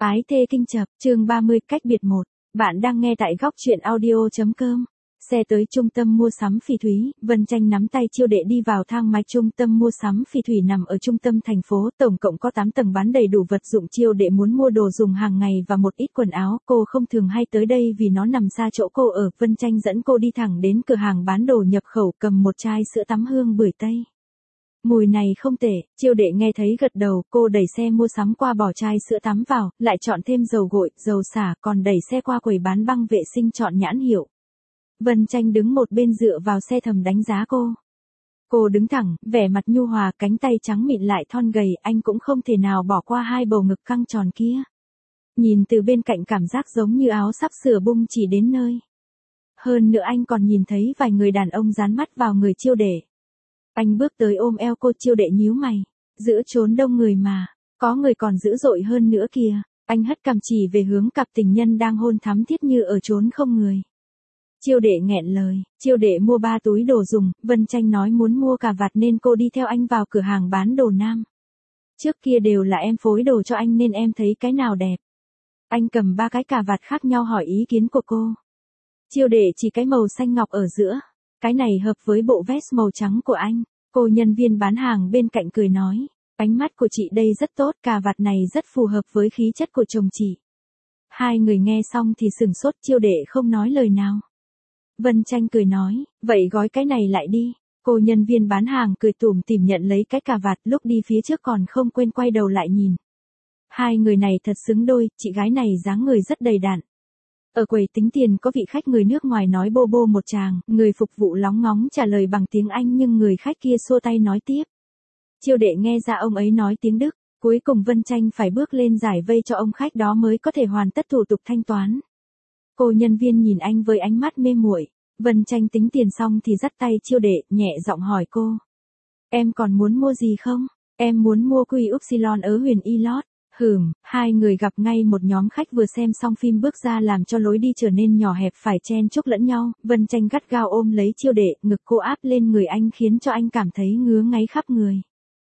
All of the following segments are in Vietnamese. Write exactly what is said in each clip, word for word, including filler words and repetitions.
Ái thê kinh chập, chương ba mươi, cách biệt một. Bạn đang nghe tại góc truyện audio.com. Xe tới trung tâm mua sắm Phỉ Thúy, Vân Tranh nắm tay Chiêu Đệ đi vào thang máy trung tâm mua sắm Phỉ Thúy nằm ở trung tâm thành phố, tổng cộng có tám tầng bán đầy đủ vật dụng. Chiêu Đệ muốn mua đồ dùng hàng ngày và một ít quần áo, cô không thường hay tới đây vì nó nằm xa chỗ cô ở. Vân Tranh dẫn cô đi thẳng đến cửa hàng bán đồ nhập khẩu, cầm một chai sữa tắm hương bưởi Tây. Mùi này không tệ, Chiêu Đệ nghe thấy gật đầu, cô đẩy xe mua sắm qua bỏ chai sữa tắm vào, lại chọn thêm dầu gội, dầu xả, còn đẩy xe qua quầy bán băng vệ sinh chọn nhãn hiệu. Vân Tranh đứng một bên dựa vào xe thầm đánh giá cô. Cô đứng thẳng, vẻ mặt nhu hòa, cánh tay trắng mịn lại thon gầy, anh cũng không thể nào bỏ qua hai bầu ngực căng tròn kia. Nhìn từ bên cạnh cảm giác giống như áo sắp sửa bung chỉ đến nơi. Hơn nữa anh còn nhìn thấy vài người đàn ông dán mắt vào người Chiêu Đệ. Anh bước tới ôm eo cô. Chiêu Đệ nhíu mày, giữa chốn đông người mà, có người còn dữ dội hơn nữa kìa. Anh hất cằm chỉ về hướng cặp tình nhân đang hôn thắm thiết như ở chốn không người. Chiêu Đệ nghẹn lời, Chiêu Đệ mua ba túi đồ dùng, Vân Tranh nói muốn mua cà vạt nên cô đi theo anh vào cửa hàng bán đồ nam. Trước kia đều là em phối đồ cho anh nên em thấy cái nào đẹp. Anh cầm ba cái cà vạt khác nhau hỏi ý kiến của cô. Chiêu Đệ chỉ cái màu xanh ngọc ở giữa. Cái này hợp với bộ vest màu trắng của anh. Cô nhân viên bán hàng bên cạnh cười nói. Ánh mắt của chị đây rất tốt, cà vạt này rất phù hợp với khí chất của chồng chị. Hai người nghe xong thì sửng sốt. Chiêu Đệ không nói lời nào. Vân Tranh cười nói, vậy gói cái này lại đi. Cô nhân viên bán hàng cười tủm tỉm nhận lấy cái cà vạt, lúc đi phía trước còn không quên quay đầu lại nhìn. Hai người này thật xứng đôi, chị gái này dáng người rất đầy đặn. Ở quầy tính tiền có vị khách người nước ngoài nói bô bô một tràng, người phục vụ lóng ngóng trả lời bằng tiếng Anh nhưng người khách kia xua tay nói tiếp. Chiêu Đệ nghe ra ông ấy nói tiếng Đức, cuối cùng Vân Tranh phải bước lên giải vây cho ông khách đó mới có thể hoàn tất thủ tục thanh toán. Cô nhân viên nhìn anh với ánh mắt mê muội. Vân Tranh tính tiền xong thì dắt tay Chiêu Đệ, nhẹ giọng hỏi cô. Em còn muốn mua gì không? Em muốn mua Quy Upsilon ở Huyền Ilot. Hửm, hai người gặp ngay một nhóm khách vừa xem xong phim bước ra làm cho lối đi trở nên nhỏ hẹp phải chen chúc lẫn nhau. Vân Tranh gắt gao ôm lấy Chiêu Đệ, ngực cô áp lên người anh khiến cho anh cảm thấy ngứa ngáy khắp người.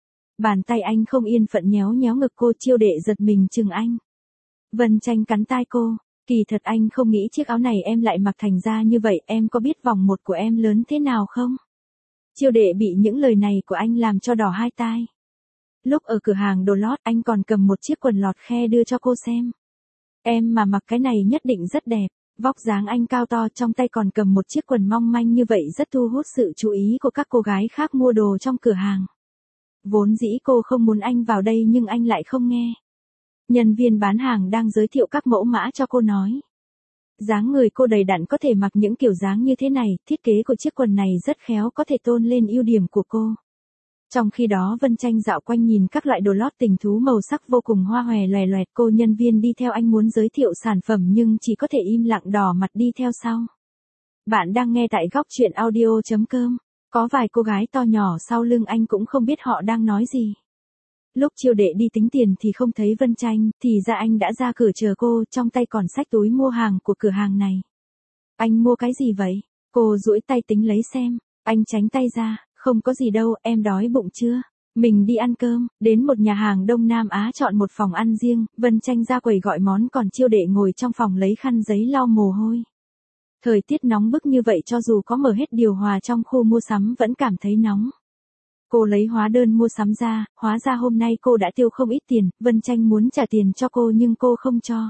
Bàn tay anh không yên phận nhéo nhéo ngực cô. Chiêu Đệ giật mình chừng anh. Vân Tranh cắn tai cô. Kỳ thật anh không nghĩ chiếc áo này em lại mặc thành ra như vậy, em có biết vòng một của em lớn thế nào không? Chiêu Đệ bị những lời này của anh làm cho đỏ hai tai. Lúc ở cửa hàng đồ lót anh còn cầm một chiếc quần lọt khe đưa cho cô xem. Em mà mặc cái này nhất định rất đẹp, vóc dáng anh cao to trong tay còn cầm một chiếc quần mong manh như vậy rất thu hút sự chú ý của các cô gái khác mua đồ trong cửa hàng. Vốn dĩ cô không muốn anh vào đây nhưng anh lại không nghe. Nhân viên bán hàng đang giới thiệu các mẫu mã cho cô nói. Dáng người cô đầy đặn có thể mặc những kiểu dáng như thế này, thiết kế của chiếc quần này rất khéo có thể tôn lên ưu điểm của cô. Trong khi đó Vân Tranh dạo quanh nhìn các loại đồ lót tình thú màu sắc vô cùng hoa hòe loè loẹt. Cô nhân viên đi theo anh muốn giới thiệu sản phẩm nhưng chỉ có thể im lặng đỏ mặt đi theo sau. Bạn đang nghe tại góc truyện audio.com. Có vài cô gái to nhỏ sau lưng anh cũng không biết họ đang nói gì. Lúc Chiêu Đệ đi tính tiền thì không thấy Vân Tranh, thì ra anh đã ra cửa chờ cô, trong tay còn xách túi mua hàng của cửa hàng này. Anh mua cái gì vậy? Cô duỗi tay tính lấy xem, anh tránh tay ra, không có gì đâu, em đói bụng chưa? Mình đi ăn cơm. Đến một nhà hàng Đông Nam Á chọn một phòng ăn riêng, Vân Tranh ra quầy gọi món còn Chiêu Đệ ngồi trong phòng lấy khăn giấy lau mồ hôi. Thời tiết nóng bức như vậy cho dù có mở hết điều hòa trong khu mua sắm vẫn cảm thấy nóng. Cô lấy hóa đơn mua sắm ra, hóa ra hôm nay cô đã tiêu không ít tiền, Vân Tranh muốn trả tiền cho cô nhưng cô không cho.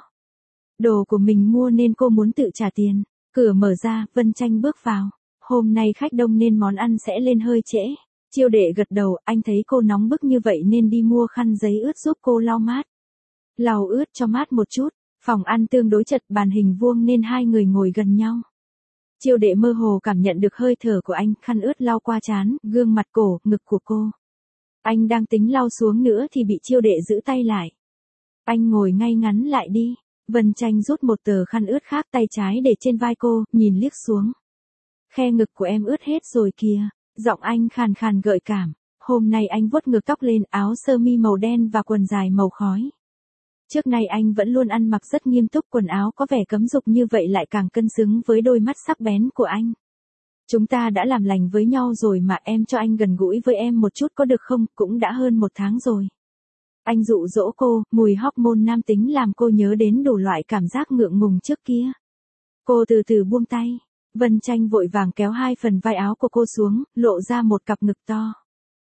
Đồ của mình mua nên cô muốn tự trả tiền. Cửa mở ra, Vân Tranh bước vào. Hôm nay khách đông nên món ăn sẽ lên hơi trễ. Chiêu Đệ gật đầu, anh thấy cô nóng bức như vậy nên đi mua khăn giấy ướt giúp cô lau mát. Lau ướt cho mát một chút, phòng ăn tương đối chật, bàn hình vuông nên hai người ngồi gần nhau. Chiêu Đệ mơ hồ cảm nhận được hơi thở của anh, khăn ướt lau qua trán, gương mặt, cổ, ngực của cô. Anh đang tính lau xuống nữa thì bị Chiêu Đệ giữ tay lại. Anh ngồi ngay ngắn lại đi. Vân Tranh rút một tờ khăn ướt khác, tay trái để trên vai cô, nhìn liếc xuống. Khe ngực của em ướt hết rồi kìa. Giọng anh khàn khàn gợi cảm. Hôm nay anh vuốt ngực tóc lên, áo sơ mi màu đen và quần dài màu khói. Trước nay anh vẫn luôn ăn mặc rất nghiêm túc, quần áo có vẻ cấm dục như vậy lại càng cân xứng với đôi mắt sắc bén của anh. Chúng ta đã làm lành với nhau rồi mà, em cho anh gần gũi với em một chút có được không, cũng đã hơn một tháng rồi. Anh dụ dỗ cô, mùi hormone nam tính làm cô nhớ đến đủ loại cảm giác ngượng ngùng trước kia. Cô từ từ buông tay. Vân Tranh vội vàng kéo hai phần vai áo của cô xuống, lộ ra một cặp ngực to.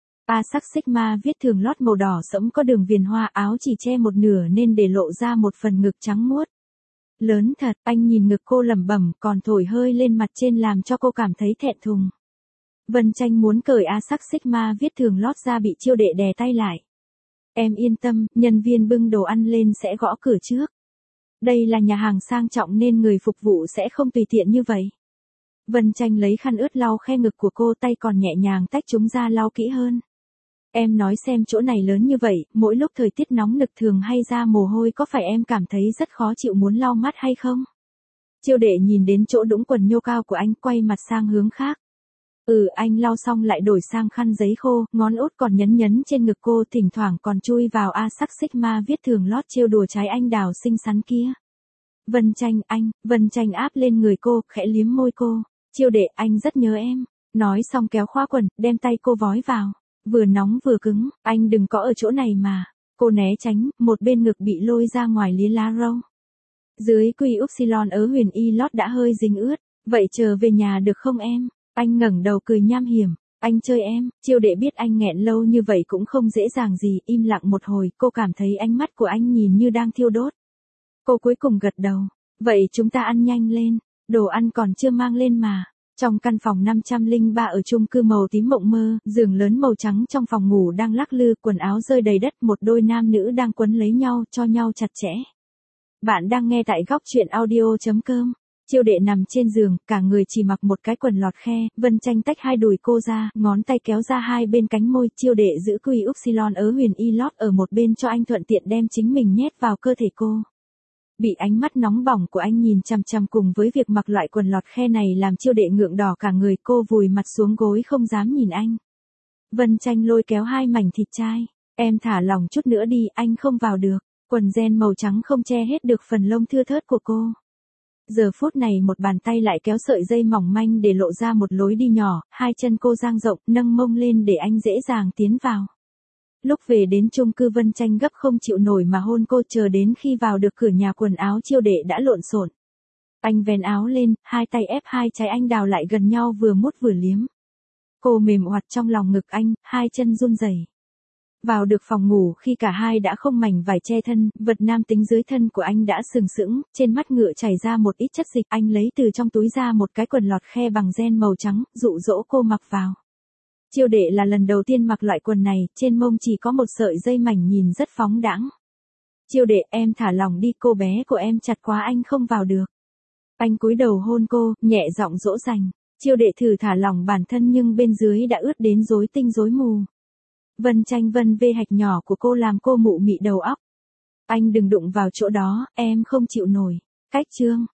A sắc Sigma viết thường lót màu đỏ sẫm có đường viền hoa, áo chỉ che một nửa nên để lộ ra một phần ngực trắng muốt. Lớn thật, anh nhìn ngực cô lẩm bẩm, còn thổi hơi lên mặt trên làm cho cô cảm thấy thẹn thùng. Vân Tranh muốn cởi A sắc Sigma viết thường lót ra bị Chiêu Đệ đè tay lại. Em yên tâm, nhân viên bưng đồ ăn lên sẽ gõ cửa trước. Đây là nhà hàng sang trọng nên người phục vụ sẽ không tùy tiện như vậy. Vân Tranh lấy khăn ướt lau khe ngực của cô, tay còn nhẹ nhàng tách chúng ra lau kỹ hơn. Em nói xem, chỗ này lớn như vậy, mỗi lúc thời tiết nóng nực thường hay ra mồ hôi, có phải em cảm thấy rất khó chịu muốn lau mắt hay không? Chiêu Đệ nhìn đến chỗ đũng quần nhô cao của anh, quay mặt sang hướng khác. Ừ, anh lau xong lại đổi sang khăn giấy khô, ngón út còn nhấn nhấn trên ngực cô, thỉnh thoảng còn chui vào A sắc Sigma viết thường lót trêu đùa trái anh đào xinh xắn kia. Vân Tranh, anh, Vân Tranh áp lên người cô, khẽ liếm môi cô. Chiêu Đệ, anh rất nhớ em. Nói xong kéo khóa quần, đem tay cô vói vào. Vừa nóng vừa cứng, anh đừng có ở chỗ này mà. Cô né tránh, một bên ngực bị lôi ra ngoài lía lá râu. Dưới quy upsilon ớ huyền y lót đã hơi dính ướt. Vậy chờ về nhà được không em? Anh ngẩng đầu cười nham hiểm. Anh chơi em. Chiêu Đệ biết anh nghẹn lâu như vậy cũng không dễ dàng gì, im lặng một hồi, cô cảm thấy ánh mắt của anh nhìn như đang thiêu đốt. Cô cuối cùng gật đầu. Vậy chúng ta ăn nhanh lên. Đồ ăn còn chưa mang lên mà. Trong căn phòng năm trăm lẻ ba ở chung cư màu tím mộng mơ, giường lớn màu trắng trong phòng ngủ đang lắc lư, quần áo rơi đầy đất, một đôi nam nữ đang quấn lấy nhau, cho nhau chặt chẽ. Bạn đang nghe tại góc truyện audio chấm com. Chiêu Đệ nằm trên giường, cả người chỉ mặc một cái quần lọt khe, Vân Tranh tách hai đùi cô ra, ngón tay kéo ra hai bên cánh môi, Chiêu Đệ giữ quy upsilon ớ huyền y lót ở một bên cho anh thuận tiện đem chính mình nhét vào cơ thể cô. Bị ánh mắt nóng bỏng của anh nhìn chằm chằm cùng với việc mặc loại quần lọt khe này làm Chiêu Đệ ngượng đỏ cả người, cô vùi mặt xuống gối không dám nhìn anh. Vân Tranh lôi kéo hai mảnh thịt chai. Em thả lỏng chút nữa đi, anh không vào được. Quần ren màu trắng không che hết được phần lông thưa thớt của cô. Giờ phút này một bàn tay lại kéo sợi dây mỏng manh để lộ ra một lối đi nhỏ, hai chân cô dang rộng, nâng mông lên để anh dễ dàng tiến vào. Lúc về đến chung cư Vân Tranh gấp không chịu nổi mà hôn cô, chờ đến khi vào được cửa nhà quần áo Chiêu Đệ đã lộn xộn. Anh vén áo lên, hai tay ép hai trái anh đào lại gần nhau vừa mút vừa liếm. Cô mềm oặt trong lòng ngực anh, hai chân run rẩy. Vào được phòng ngủ khi cả hai đã không mảnh vải che thân, vật nam tính dưới thân của anh đã sừng sững, trên mắt ngựa chảy ra một ít chất dịch, anh lấy từ trong túi ra một cái quần lọt khe bằng ren màu trắng, dụ dỗ cô mặc vào. Chiêu Đệ là lần đầu tiên mặc loại quần này, trên mông chỉ có một sợi dây mảnh nhìn rất phóng đãng. Chiêu Đệ, em thả lỏng đi, cô bé của em chặt quá anh không vào được. Anh cúi đầu hôn cô, nhẹ giọng dỗ dành. Chiêu Đệ thử thả lỏng bản thân nhưng bên dưới đã ướt đến rối tinh rối mù. Vân Tranh vân vê hạch nhỏ của cô làm cô mụ mị đầu óc. Anh đừng đụng vào chỗ đó, em không chịu nổi. Cách chương.